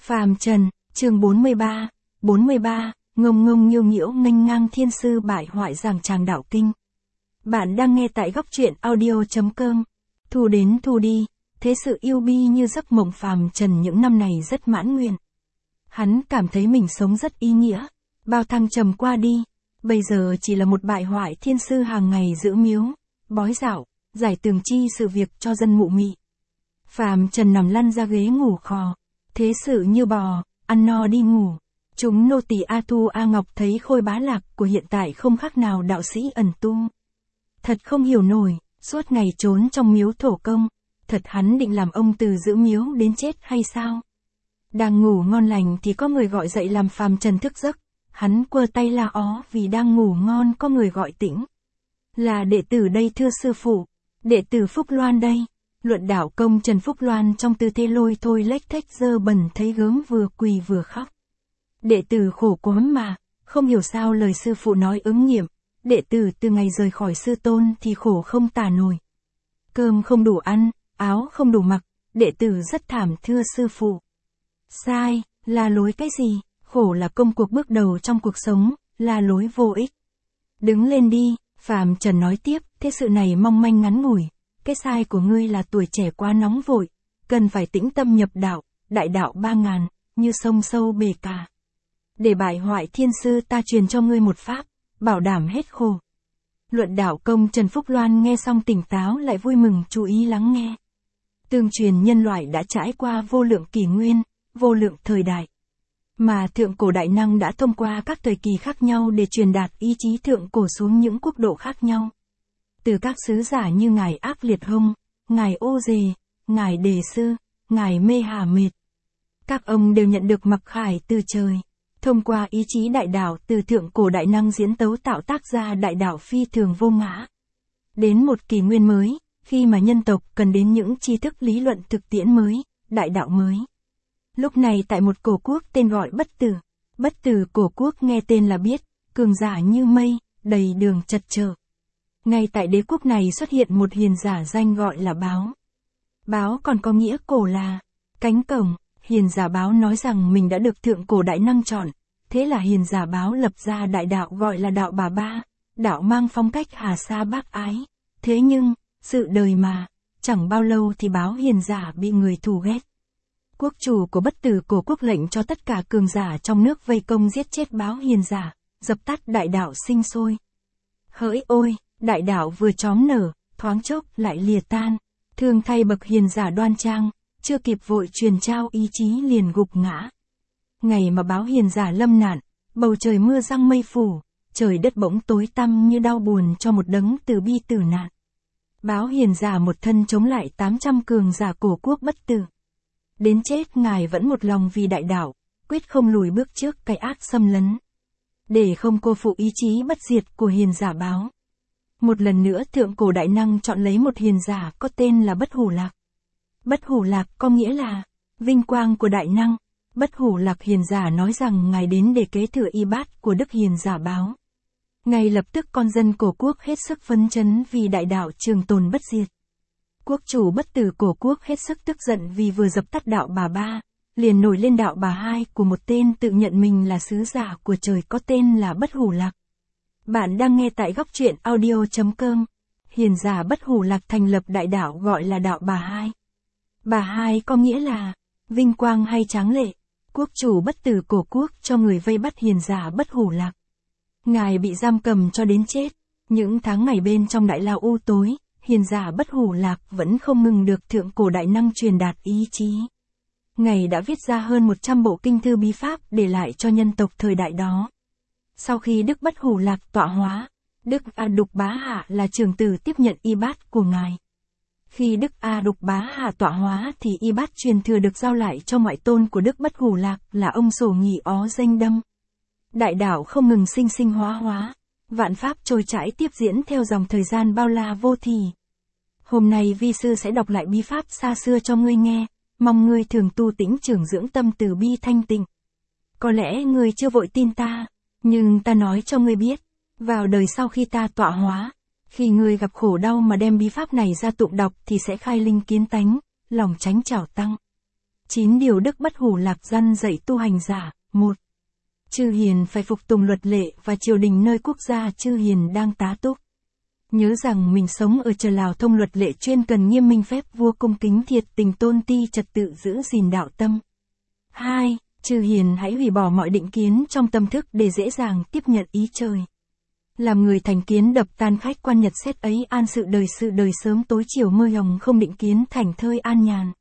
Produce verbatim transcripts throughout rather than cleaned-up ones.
Phàm trần, chương bốn mươi ba, bốn mươi ba, ngông ngông nghiêu nghiễu nghênh ngang thiên sư bại hoại giảng tràng đạo kinh. Bạn đang nghe tại góc truyện audio.com. Thu đến thu đi, thế sự yêu bi như giấc mộng phàm trần những năm này rất mãn nguyện. Hắn cảm thấy mình sống rất ý nghĩa, bao thăng trầm qua đi, bây giờ chỉ là một bại hoại thiên sư hàng ngày giữ miếu, bói dạo, giải tường chi sự việc cho dân mụ mị. Phàm trần nằm lăn ra ghế ngủ khò, thế sự như bò, ăn no đi ngủ. Chúng nô tỳ A Thu A Ngọc thấy Khôi Bá Lạc của hiện tại không khác nào đạo sĩ ẩn tu. Thật không hiểu nổi, suốt ngày trốn trong miếu thổ công, thật hắn định làm ông từ giữ miếu đến chết hay sao? Đang ngủ ngon lành thì có người gọi dậy làm phàm trần thức giấc, hắn quơ tay la ó vì đang ngủ ngon có người gọi tỉnh. Là đệ tử đây thưa sư phụ, đệ tử Phúc Loan đây. Luận đạo công Trần Phúc Loan trong tư thế lôi thôi lếch thếch dơ bẩn thấy gớm vừa quỳ vừa khóc. Đệ tử khổ quá mà, không hiểu sao lời sư phụ nói ứng nghiệm, đệ tử từ ngày rời khỏi sư tôn thì khổ không tả nổi. Cơm không đủ ăn, áo không đủ mặc, đệ tử rất thảm thưa sư phụ. Sai, là lối cái gì, khổ là công cuộc bước đầu trong cuộc sống, là lối vô ích. Đứng lên đi, Phàm Trần nói tiếp, thế sự này mong manh ngắn ngủi. Cái sai của ngươi là tuổi trẻ quá nóng vội, cần phải tĩnh tâm nhập đạo, đại đạo ba ngàn, như sông sâu bể cả. Để bại hoại thiên sư ta truyền cho ngươi một pháp, bảo đảm hết khổ. Luận đạo công Trần Phúc Loan nghe xong tỉnh táo lại vui mừng chú ý lắng nghe. Tương truyền nhân loại đã trải qua vô lượng kỷ nguyên, vô lượng thời đại. Mà thượng cổ đại năng đã thông qua các thời kỳ khác nhau để truyền đạt ý chí thượng cổ xuống những quốc độ khác nhau. Từ các sứ giả như Ngài Ác Liệt Hông, Ngài Ô Dề, Ngài Đề Sư, Ngài Mê Hà Mệt. Các ông đều nhận được mặc khải từ trời, thông qua ý chí đại đạo từ thượng cổ đại năng diễn tấu tạo tác ra đại đạo phi thường vô ngã. Đến một kỷ nguyên mới, khi mà nhân tộc cần đến những tri thức lý luận thực tiễn mới, đại đạo mới. Lúc này tại một cổ quốc tên gọi Bất Tử, Bất Tử cổ quốc nghe tên là biết, cường giả như mây, đầy đường chật trở. Ngay tại đế quốc này xuất hiện một hiền giả danh gọi là Báo. Báo còn có nghĩa cổ là cánh cổng, hiền giả Báo nói rằng mình đã được thượng cổ đại năng chọn, thế là hiền giả Báo lập ra đại đạo gọi là đạo Bà Ba, đạo mang phong cách hà sa bác ái. Thế nhưng, sự đời mà, chẳng bao lâu thì Báo hiền giả bị người thù ghét. Quốc chủ của Bất Tử cổ quốc lệnh cho tất cả cường giả trong nước vây công giết chết Báo hiền giả, dập tắt đại đạo sinh sôi. Hỡi ôi! Đại đạo vừa chóm nở, thoáng chốc lại lìa tan, thương thay bậc hiền giả đoan trang, chưa kịp vội truyền trao ý chí liền gục ngã. Ngày mà Báo hiền giả lâm nạn, bầu trời mưa răng mây phủ, trời đất bỗng tối tăm như đau buồn cho một đấng từ bi tử nạn. Báo hiền giả một thân chống lại tám trăm cường giả cổ quốc Bất Tử. Đến chết ngài vẫn một lòng vì đại đạo, quyết không lùi bước trước cái ác xâm lấn. Để không cô phụ ý chí bất diệt của hiền giả Báo. Một lần nữa thượng cổ đại năng chọn lấy một hiền giả có tên là Bất Hủ Lạc. Bất Hủ Lạc có nghĩa là vinh quang của đại năng. Bất Hủ Lạc hiền giả nói rằng ngài đến để kế thừa y bát của đức hiền giả Báo. Ngay lập tức con dân cổ quốc hết sức phấn chấn vì đại đạo trường tồn bất diệt. Quốc chủ Bất Tử cổ quốc hết sức tức giận vì vừa dập tắt đạo Bà Ba, liền nổi lên đạo Bà Hai của một tên tự nhận mình là sứ giả của trời có tên là Bất Hủ Lạc. Bạn đang nghe tại góc truyện audio.com. Hiền giả Bất Hủ Lạc thành lập đại đạo gọi là đạo Bà Hai. Bà Hai có nghĩa là vinh quang hay tráng lệ. Quốc chủ Bất Tử cổ quốc cho người vây bắt hiền giả Bất Hủ Lạc. Ngài bị giam cầm cho đến chết. Những tháng ngày bên trong đại lao u tối, hiền giả Bất Hủ Lạc vẫn không ngừng được thượng cổ đại năng truyền đạt ý chí. Ngài đã viết ra hơn một trăm bộ kinh thư bí pháp để lại cho nhân tộc thời đại đó. Sau khi Đức Bất Hủ Lạc tọa hóa, Đức A Đục Bá Hạ là trưởng tử tiếp nhận y bát của ngài. Khi Đức A Đục Bá Hạ tọa hóa thì y bát truyền thừa được giao lại cho ngoại tôn của Đức Bất Hủ Lạc là ông Sổ Nhị Ó Danh Đâm. Đại đạo không ngừng sinh sinh hóa hóa, vạn pháp trôi chảy tiếp diễn theo dòng thời gian bao la vô thì. Hôm nay vi sư sẽ đọc lại bí pháp xa xưa cho ngươi nghe, mong ngươi thường tu tĩnh trưởng dưỡng tâm từ bi thanh tịnh. Có lẽ ngươi chưa vội tin ta. Nhưng ta nói cho ngươi biết, vào đời sau khi ta tọa hóa, khi ngươi gặp khổ đau mà đem bí pháp này ra tụng đọc thì sẽ khai linh kiến tánh, lòng tránh trảo tăng. chín điều đức bất hủ lạc răn dạy tu hành giả. một. Chư hiền phải phục tùng luật lệ và triều đình nơi quốc gia chư hiền đang tá túc. Nhớ rằng mình sống ở trời Lào thông luật lệ chuyên cần nghiêm minh phép vua cung kính thiệt tình tôn ti trật tự giữ gìn đạo tâm. hai. Chư hiền hãy hủy bỏ mọi định kiến trong tâm thức để dễ dàng tiếp nhận ý trời. Làm người thành kiến đập tan khách quan nhật xét ấy an sự đời sự đời sớm tối chiều mơ hồng không định kiến thành thơi an nhàn.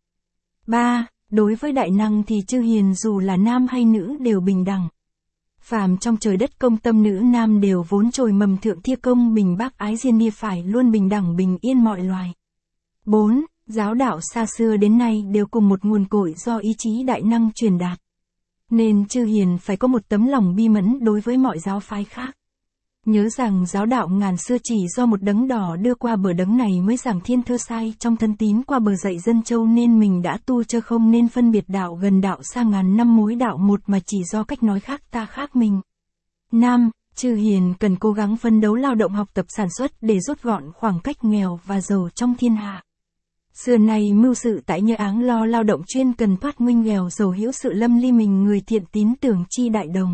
ba. Đối với đại năng thì chư hiền dù là nam hay nữ đều bình đẳng. Phàm trong trời đất công tâm nữ nam đều vốn trồi mầm thượng thiê công bình bác ái diên nia phải luôn bình đẳng bình yên mọi loài. bốn. Giáo đạo xa xưa đến nay đều cùng một nguồn cội do ý chí đại năng truyền đạt. Nên chư hiền phải có một tấm lòng bi mẫn đối với mọi giáo phái khác. Nhớ rằng giáo đạo ngàn xưa chỉ do một đấng đỏ đưa qua bờ đấng này mới giảng thiên thơ sai trong thân tín qua bờ dạy dân châu nên mình đã tu chơ không nên phân biệt đạo gần đạo xa ngàn năm mối đạo một mà chỉ do cách nói khác ta khác mình. năm. Chư hiền cần cố gắng phấn đấu lao động học tập sản xuất để rút gọn khoảng cách nghèo và giàu trong thiên hạ. Xưa nay mưu sự tại Nhơ Áng lo lao động chuyên cần thoát nguy nghèo giàu hữu sự lâm ly mình người thiện tín tưởng chi đại đồng.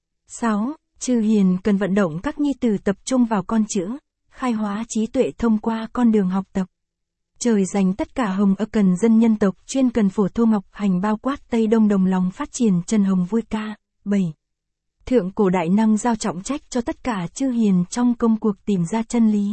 sáu. Chư hiền cần vận động các nhi tử tập trung vào con chữ, khai hóa trí tuệ thông qua con đường học tập. Trời dành tất cả hồng ơ cần dân nhân tộc chuyên cần phổ thô ngọc hành bao quát Tây Đông đồng lòng phát triển Trần Hồng vui ca. bảy. Thượng cổ đại năng giao trọng trách cho tất cả chư hiền trong công cuộc tìm ra chân lý.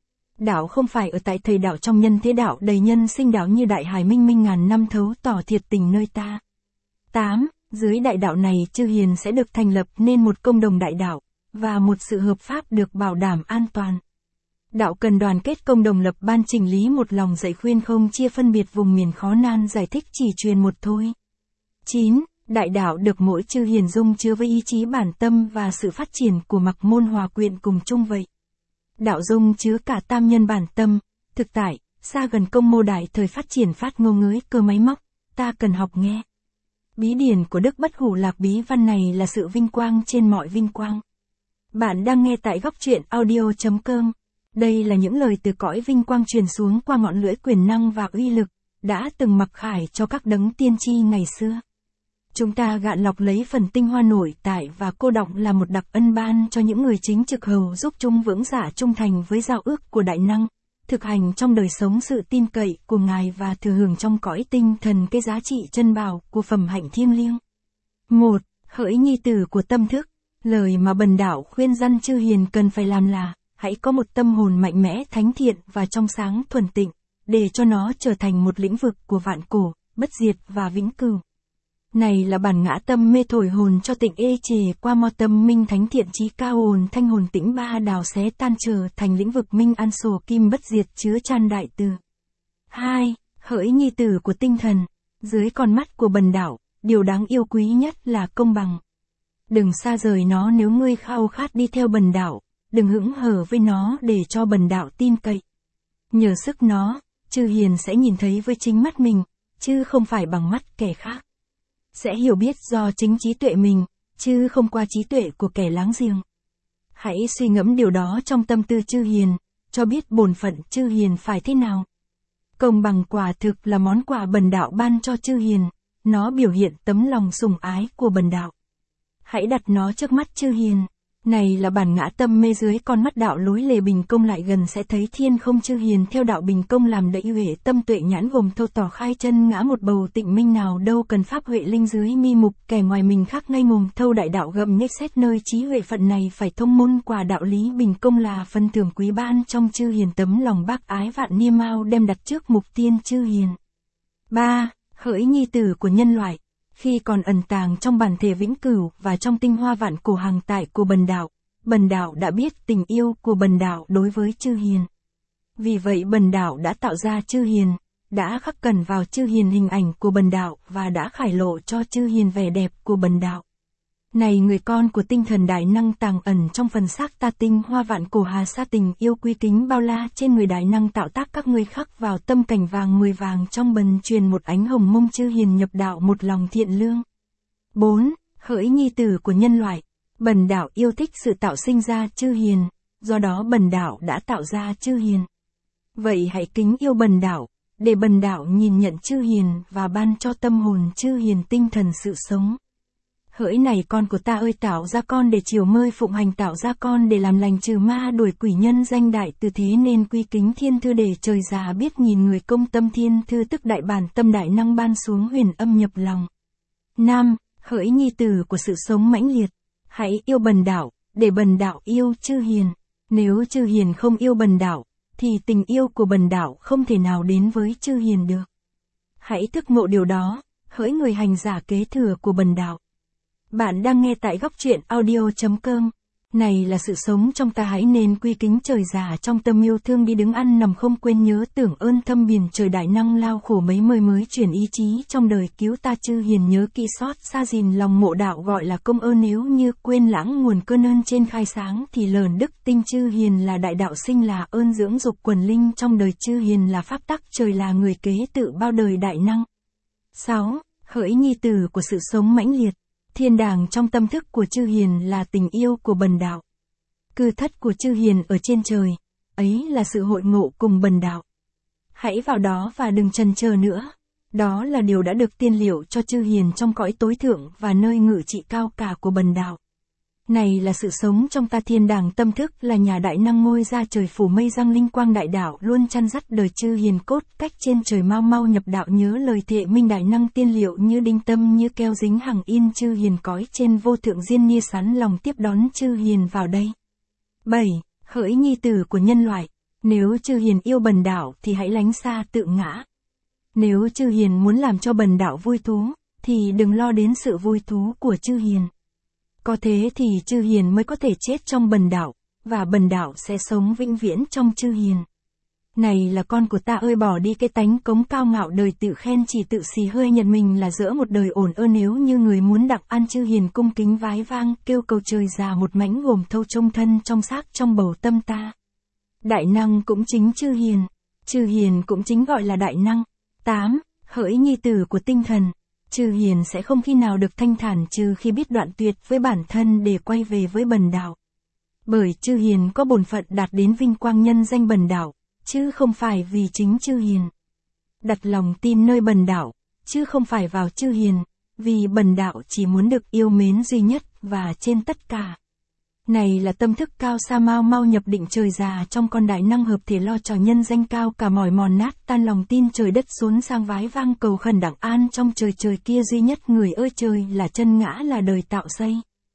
Đạo không phải ở tại thầy đạo trong nhân thế đạo đầy nhân sinh đạo như đại hải minh minh ngàn năm thấu tỏ thiệt tình nơi ta. tám. Dưới đại đạo này chư hiền sẽ được thành lập nên một công đồng đại đạo, và một sự hợp pháp được bảo đảm an toàn. Đạo cần đoàn kết công đồng lập ban chỉnh lý một lòng dạy khuyên không chia phân biệt vùng miền khó nan giải thích chỉ truyền một thôi. chín. Đại đạo được mỗi chư hiền dung chứa với ý chí bản tâm và sự phát triển của mặc môn hòa quyện cùng chung vậy. Đạo dung chứa cả tam nhân bản tâm, thực tại, xa gần công mô đại thời phát triển phát ngô ngới cơ máy móc, ta cần học nghe. Bí điển của Đức Bất Hủ Lạc bí văn này là sự vinh quang trên mọi vinh quang. Bạn đang nghe tại góc truyện audio chấm com. Đây là những lời từ cõi vinh quang truyền xuống qua ngọn lưỡi quyền năng và uy lực, đã từng mặc khải cho các đấng tiên tri ngày xưa. Chúng ta gạn lọc lấy phần tinh hoa nổi tại và cô đọng là một đặc ân ban cho những người chính trực hầu giúp chung vững dạ trung thành với giao ước của đại năng, thực hành trong đời sống sự tin cậy của Ngài và thừa hưởng trong cõi tinh thần cái giá trị chân bảo của phẩm hạnh thiêng liêng. một. Hỡi nhi tử của tâm thức, lời mà Bần Đạo khuyên răn chư hiền cần phải làm là, hãy có một tâm hồn mạnh mẽ thánh thiện và trong sáng thuần tịnh, để cho nó trở thành một lĩnh vực của vạn cổ, bất diệt và vĩnh cửu. Này là bản ngã tâm mê thổi hồn cho tịnh ê chề qua mo tâm minh thánh thiện trí cao hồn thanh hồn tĩnh ba đào xé tan trở thành lĩnh vực minh an sổ kim bất diệt chứa chan đại từ. hai. Hỡi nhi tử của tinh thần, dưới con mắt của Bần Đạo, điều đáng yêu quý nhất là công bằng. Đừng xa rời nó nếu ngươi khao khát đi theo Bần Đạo, đừng hững hờ với nó để cho Bần Đạo tin cậy. Nhờ sức nó, chư hiền sẽ nhìn thấy với chính mắt mình, chứ không phải bằng mắt kẻ khác. Sẽ hiểu biết do chính trí tuệ mình, chứ không qua trí tuệ của kẻ láng giềng. Hãy suy ngẫm điều đó trong tâm tư chư hiền, cho biết bổn phận chư hiền phải thế nào. Công bằng quả thực là món quà Bần Đạo ban cho chư hiền, nó biểu hiện tấm lòng sủng ái của Bần Đạo. Hãy đặt nó trước mắt chư hiền. Này là bản ngã tâm mê dưới con mắt đạo lối lề bình công lại gần sẽ thấy thiên không chư hiền theo đạo bình công làm đậy huệ tâm tuệ nhãn gồm thâu tỏ khai chân ngã một bầu tịnh minh nào đâu cần pháp huệ linh dưới mi mục kẻ ngoài mình khác ngay mồm thâu đại đạo gậm nhếch xét nơi trí huệ phận này phải thông môn quả đạo lý bình công là phần thưởng quý ban trong chư hiền tấm lòng bác ái vạn niêm mao đem đặt trước mục tiên chư hiền. ba. Hỡi nhi tử của nhân loại, khi còn ẩn tàng trong bản thể vĩnh cửu và trong tinh hoa vạn cổ hàng tại của Bần Đạo, Bần Đạo đã biết tình yêu của Bần Đạo đối với chư hiền. Vì vậy Bần Đạo đã tạo ra chư hiền, đã khắc cẩn vào chư hiền hình ảnh của Bần Đạo và đã khải lộ cho chư hiền vẻ đẹp của Bần Đạo. Này người con của tinh thần đại năng tàng ẩn trong phần xác ta tinh hoa vạn cổ hà sa tình yêu quy kính bao la trên người đại năng tạo tác các ngươi khắc vào tâm cảnh vàng mười vàng trong bần truyền một ánh hồng mông chư hiền nhập đạo một lòng thiện lương. bốn. Hỡi nhi tử của nhân loại, Bần Đạo yêu thích sự tạo sinh ra chư hiền, do đó Bần Đạo đã tạo ra chư hiền. Vậy hãy kính yêu Bần Đạo, để bần đạo nhìn nhận chư hiền và ban cho tâm hồn chư hiền tinh thần sự sống. Hỡi này con của ta ơi, tạo ra con để chiều mơi phụng hành, tạo ra con để làm lành trừ ma đuổi quỷ, nhân danh đại từ thế nên quy kính thiên thư, để trời già biết nhìn người, công tâm thiên thư tức đại bản tâm đại năng ban xuống huyền âm nhập lòng. Nam, hỡi nhi tử của sự sống mãnh liệt, hãy yêu bần đạo, để bần đạo yêu chư hiền. Nếu chư hiền không yêu bần đạo, thì tình yêu của bần đạo không thể nào đến với chư hiền được. Hãy thức ngộ điều đó, hỡi người hành giả kế thừa của bần đạo. Bạn đang nghe tại góc truyện audio chấm com. Này là sự sống trong ta, hãy nên quy kính trời già trong tâm yêu thương, đi đứng ăn nằm không quên nhớ tưởng ơn thâm biển trời đại năng lao khổ mấy mới mới chuyển ý chí trong đời cứu ta, chư hiền nhớ kỹ xót xa gìn lòng mộ đạo gọi là công ơn, nếu như quên lãng nguồn cơn ơn trên khai sáng thì lờn đức tinh. Chư hiền là đại đạo sinh, là ơn dưỡng dục quần linh trong đời, chư hiền là pháp tắc trời, là người kế tự bao đời đại năng. sáu. Hỡi nhi tử của sự sống mãnh liệt, thiên đàng trong tâm thức của chư hiền là tình yêu của bần đạo. Cư thất của chư hiền ở trên trời, ấy là sự hội ngộ cùng bần đạo. Hãy vào đó và đừng chần chờ nữa. Đó là điều đã được tiên liệu cho chư hiền trong cõi tối thượng và nơi ngự trị cao cả của bần đạo. Này là sự sống trong ta, thiên đàng tâm thức là nhà đại năng ngôi ra trời phủ mây răng linh quang đại đạo luôn chăn dắt đời chư hiền, cốt cách trên trời mau mau nhập đạo, nhớ lời thệ minh đại năng tiên liệu như đinh tâm như keo dính hằng in, chư hiền cõi trên vô thượng diên nia sán lòng tiếp đón chư hiền vào đây. bảy. Hỡi nhi tử của nhân loại, nếu chư hiền yêu bần đạo thì hãy lánh xa tự ngã. Nếu chư hiền muốn làm cho bần đạo vui thú, thì đừng lo đến sự vui thú của chư hiền. Có thế thì chư hiền mới có thể chết trong bần đạo, và bần đạo sẽ sống vĩnh viễn trong chư hiền. Này là con của ta ơi, bỏ đi cái tánh cống cao ngạo đời tự khen chỉ tự xì hơi nhận mình là dỡ một đời ổn ơ. Nếu như người muốn đặng ăn chư hiền cung kính vái vang kêu cầu trời già một mảnh gồm thâu trông thân trong xác trong bầu tâm ta. Đại năng cũng chính chư hiền, chư hiền cũng chính gọi là đại năng. tám. Hỡi nhi tử của tinh thần, chư hiền sẽ không khi nào được thanh thản trừ khi biết đoạn tuyệt với bản thân để quay về với bần đạo. Bởi chư hiền có bổn phận đạt đến vinh quang nhân danh bần đạo, chứ không phải vì chính chư hiền. Đặt lòng tin nơi bần đạo, chứ không phải vào chư hiền, vì bần đạo chỉ muốn được yêu mến duy nhất và trên tất cả. Này là tâm thức cao xa, mau mau nhập định trời già trong con đại năng hợp thể, lo trò nhân danh cao cả mỏi mòn nát tan lòng tin, trời đất xuống sang vái vang cầu khẩn đặng an trong trời trời kia duy nhất người ơi, trời là chân ngã là đời tạo xây.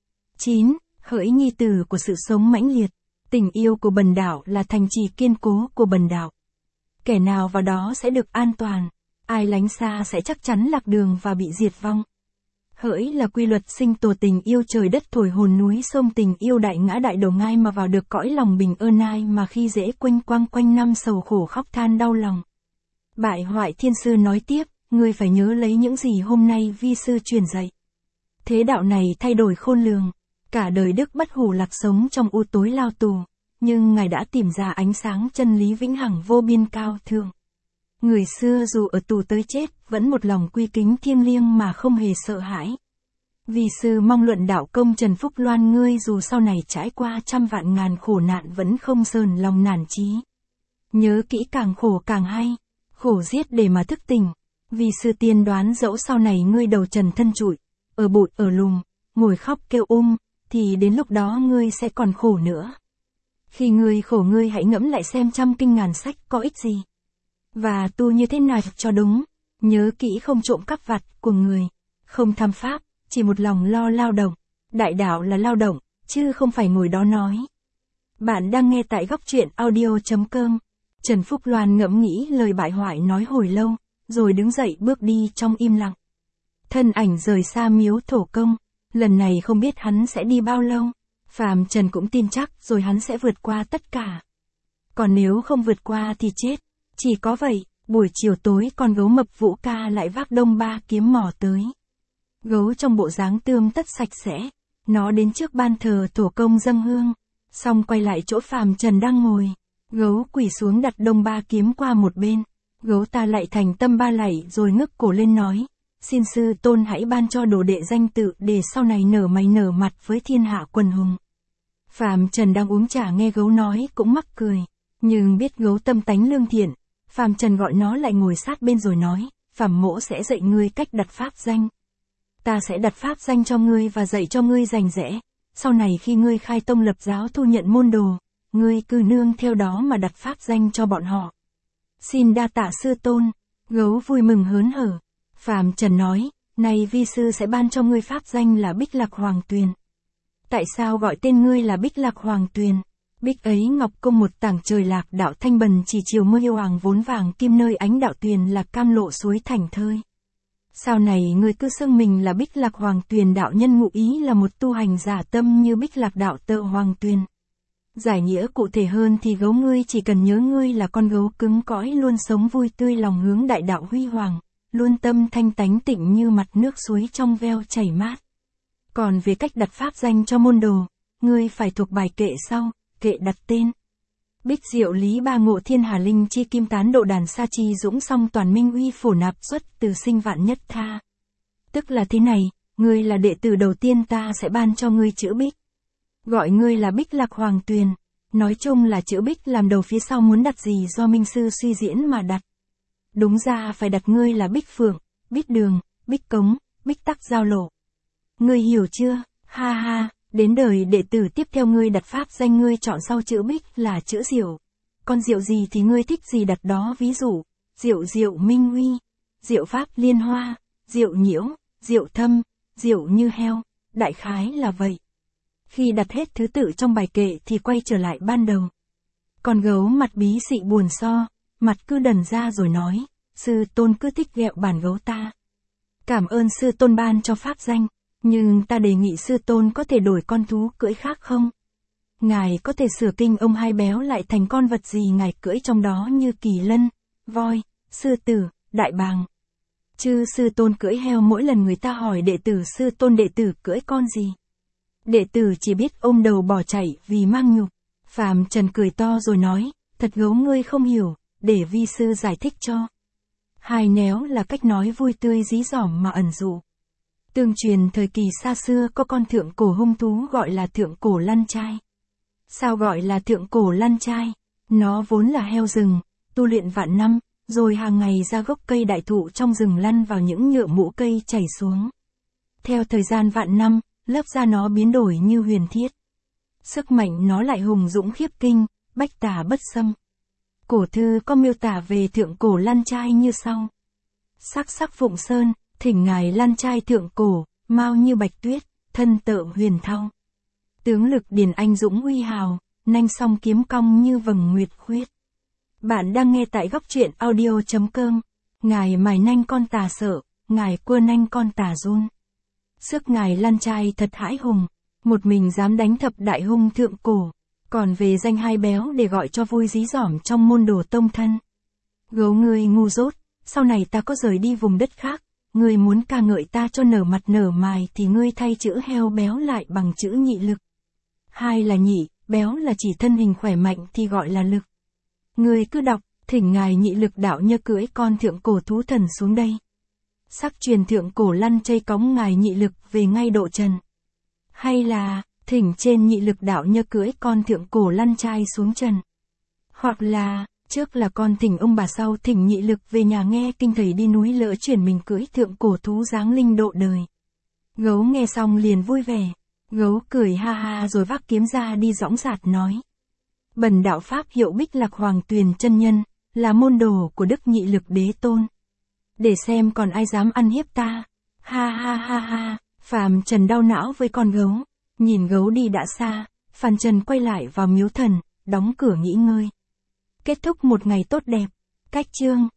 chín. Hỡi nhi tử của sự sống mãnh liệt, tình yêu của bần đạo là thành trì kiên cố của bần đạo. Kẻ nào vào đó sẽ được an toàn, ai lánh xa sẽ chắc chắn lạc đường và bị diệt vong. Hỡi là quy luật sinh tổ tình yêu trời đất thổi hồn núi sông, tình yêu đại ngã đại đầu ngai mà vào được cõi lòng bình ơn ai, mà khi dễ quanh quang quanh năm sầu khổ khóc than đau lòng. Bại hoại thiên sư nói tiếp, ngươi phải nhớ lấy những gì hôm nay vi sư truyền dạy. Thế đạo này thay đổi khôn lường, cả đời đức bất hủ lạc sống trong u tối lao tù, nhưng ngài đã tìm ra ánh sáng chân lý vĩnh hằng vô biên cao thượng. Người xưa dù ở tù tới chết, vẫn một lòng quy kính thiêng liêng mà không hề sợ hãi. Vì sư mong luận đạo công Trần Phúc Loan, ngươi dù sau này trải qua trăm vạn ngàn khổ nạn vẫn không sờn lòng nản chí. Nhớ kỹ càng khổ càng hay, khổ giết để mà thức tỉnh. Vì sư tiên đoán dẫu sau này ngươi đầu trần thân trụi, ở bụi ở lùm, ngồi khóc kêu um, thì đến lúc đó ngươi sẽ còn khổ nữa. Khi ngươi khổ ngươi hãy ngẫm lại xem trăm kinh ngàn sách có ích gì. Và tu như thế nào cho đúng, nhớ kỹ không trộm cắp vặt của người, không tham pháp, chỉ một lòng lo lao động. Đại đạo là lao động, chứ không phải ngồi đó nói. Bạn đang nghe tại góc truyện audio chấm com. Trần Phúc Loan ngẫm nghĩ lời bại hoại nói hồi lâu, rồi đứng dậy bước đi trong im lặng. Thân ảnh rời xa miếu thổ công, lần này không biết hắn sẽ đi bao lâu. Phàm Trần cũng tin chắc rồi hắn sẽ vượt qua tất cả. Còn nếu không vượt qua thì chết. Chỉ có vậy, buổi chiều tối con gấu mập Vũ Ca lại vác đông ba kiếm mò tới. Gấu trong bộ dáng tươm tất sạch sẽ, nó đến trước ban thờ thổ công dâng hương, xong quay lại chỗ Phàm Trần đang ngồi. Gấu quỳ xuống đặt đông ba kiếm qua một bên. Gấu ta lại thành tâm ba lạy rồi ngước cổ lên nói, xin sư tôn hãy ban cho đồ đệ danh tự để sau này nở mày nở mặt với thiên hạ quần hùng. Phàm Trần đang uống trà nghe gấu nói cũng mắc cười, nhưng biết gấu tâm tánh lương thiện. Phàm Trần gọi nó lại ngồi sát bên rồi nói, Phàm mỗ sẽ dạy ngươi cách đặt pháp danh. Ta sẽ đặt pháp danh cho ngươi và dạy cho ngươi rành rẽ. Sau này khi ngươi khai tông lập giáo thu nhận môn đồ, ngươi cứ nương theo đó mà đặt pháp danh cho bọn họ. Xin đa tạ sư tôn. Gấu vui mừng hớn hở. Phàm Trần nói, này vi sư sẽ ban cho ngươi pháp danh là Bích Lạc Hoàng Tuyền. Tại sao gọi tên ngươi là Bích Lạc Hoàng Tuyền? Bích ấy ngọc công một tảng trời lạc đạo thanh bần chỉ chiều mưa yêu hoàng vốn vàng kim nơi ánh đạo tuyền là cam lộ suối thành thơi. Sau này ngươi cứ xưng mình là Bích Lạc Hoàng Tuyền đạo nhân ngụ ý là một tu hành giả tâm như Bích Lạc đạo tợ Hoàng Tuyền. Giải nghĩa cụ thể hơn thì gấu ngươi chỉ cần nhớ ngươi là con gấu cứng cõi luôn sống vui tươi lòng hướng đại đạo huy hoàng, luôn tâm thanh tánh tịnh như mặt nước suối trong veo chảy mát. Còn về cách đặt pháp danh cho môn đồ, ngươi phải thuộc bài kệ sau, kệ đặt tên. Bích diệu lý ba ngộ thiên hà linh chi kim tán độ đàn sa chi dũng song toàn minh uy phổ nạp xuất từ sinh vạn nhất tha. Tức là thế này, ngươi là đệ tử đầu tiên ta sẽ ban cho ngươi chữ Bích. Gọi ngươi là Bích Lạc Hoàng Tuyền. Nói chung là chữ Bích làm đầu phía sau muốn đặt gì do minh sư suy diễn mà đặt. Đúng ra phải đặt ngươi là Bích Phượng, Bích Đường, Bích Cống, Bích Tắc giao lộ. Ngươi hiểu chưa? Ha ha, đến đời đệ tử tiếp theo ngươi đặt pháp danh ngươi chọn sau chữ Bích là chữ Diệu. Con Diệu gì thì ngươi thích gì đặt đó, ví dụ, Diệu Diệu Minh Uy, Diệu Pháp Liên Hoa, Diệu Nhiễu, Diệu Thâm, Diệu Như Heo, đại khái là vậy. Khi đặt hết thứ tự trong bài kệ thì quay trở lại ban đầu. Con gấu mặt bí xị buồn so, mặt cứ đần ra rồi nói, sư tôn cứ thích ghẹo bản gấu ta. Cảm ơn sư tôn ban cho pháp danh, nhưng ta đề nghị sư tôn có thể đổi con thú cưỡi khác không? Ngài có thể sửa kinh ông hai béo lại thành con vật gì ngài cưỡi trong đó như kỳ lân, voi, sư tử, đại bàng. Chứ sư tôn cưỡi heo mỗi lần người ta hỏi đệ tử sư tôn đệ tử cưỡi con gì? Đệ tử chỉ biết ôm đầu bỏ chạy vì mang nhục. Phàm Trần cười to rồi nói, thật gấu ngươi không hiểu, để vi sư giải thích cho. Hài néo là cách nói vui tươi dí dỏm mà ẩn dụ. Tương truyền thời kỳ xa xưa có con thượng cổ hung thú gọi là thượng cổ lăn trai. Sao gọi là thượng cổ lăn trai? Nó vốn là heo rừng, tu luyện vạn năm, rồi hàng ngày ra gốc cây đại thụ trong rừng lăn vào những nhựa mũ cây chảy xuống. Theo thời gian vạn năm, lớp da nó biến đổi như huyền thiết. Sức mạnh nó lại hùng dũng khiếp kinh, bách tà bất xâm. Cổ thư có miêu tả về thượng cổ lăn trai như sau. Sắc sắc Phụng Sơn, thỉnh ngài lăn trai thượng cổ, mau như bạch tuyết, thân tợ huyền thau. Tướng lực điền anh dũng uy hào, nanh song kiếm cong như vầng nguyệt khuyết. Bạn đang nghe tại góc truyện audio chấm com. Ngài mài nanh con tà sợ, ngài cua nanh con tà run. Sức ngài lăn trai thật hãi hùng, một mình dám đánh thập đại hung thượng cổ. Còn về danh hai béo để gọi cho vui dí dỏm trong môn đồ tông thân. Gấu ngươi ngu dốt, sau này ta có rời đi vùng đất khác, ngươi muốn ca ngợi ta cho nở mặt nở mày thì ngươi thay chữ heo béo lại bằng chữ nhị lực. Hai là nhị, béo là chỉ thân hình khỏe mạnh thì gọi là lực. Ngươi cứ đọc, thỉnh ngài nhị lực đạo nhơ cưỡi con thượng cổ thú thần xuống đây. Sắc truyền thượng cổ lăn chây cõng ngài nhị lực về ngay độ trần. Hay là, thỉnh trên nhị lực đạo nhơ cưỡi con thượng cổ lăn trai xuống trần. Hoặc là, trước là con thỉnh ông bà sau thỉnh nhị lực về nhà nghe kinh thầy đi núi lỡ chuyển mình cưỡi thượng cổ thú giáng linh độ đời. Gấu nghe xong liền vui vẻ. Gấu cười ha ha rồi vác kiếm ra đi dõng dạc nói. Bần đạo pháp hiệu Bích Lạc Hoàng Tuyền chân nhân, là môn đồ của Đức Nhị Lực Đế Tôn. Để xem còn ai dám ăn hiếp ta. Ha ha ha ha, Phàm Trần đau não với con gấu. Nhìn gấu đi đã xa, Phàm Trần quay lại vào miếu thần, đóng cửa nghỉ ngơi. Kết thúc một ngày tốt đẹp. Cách chương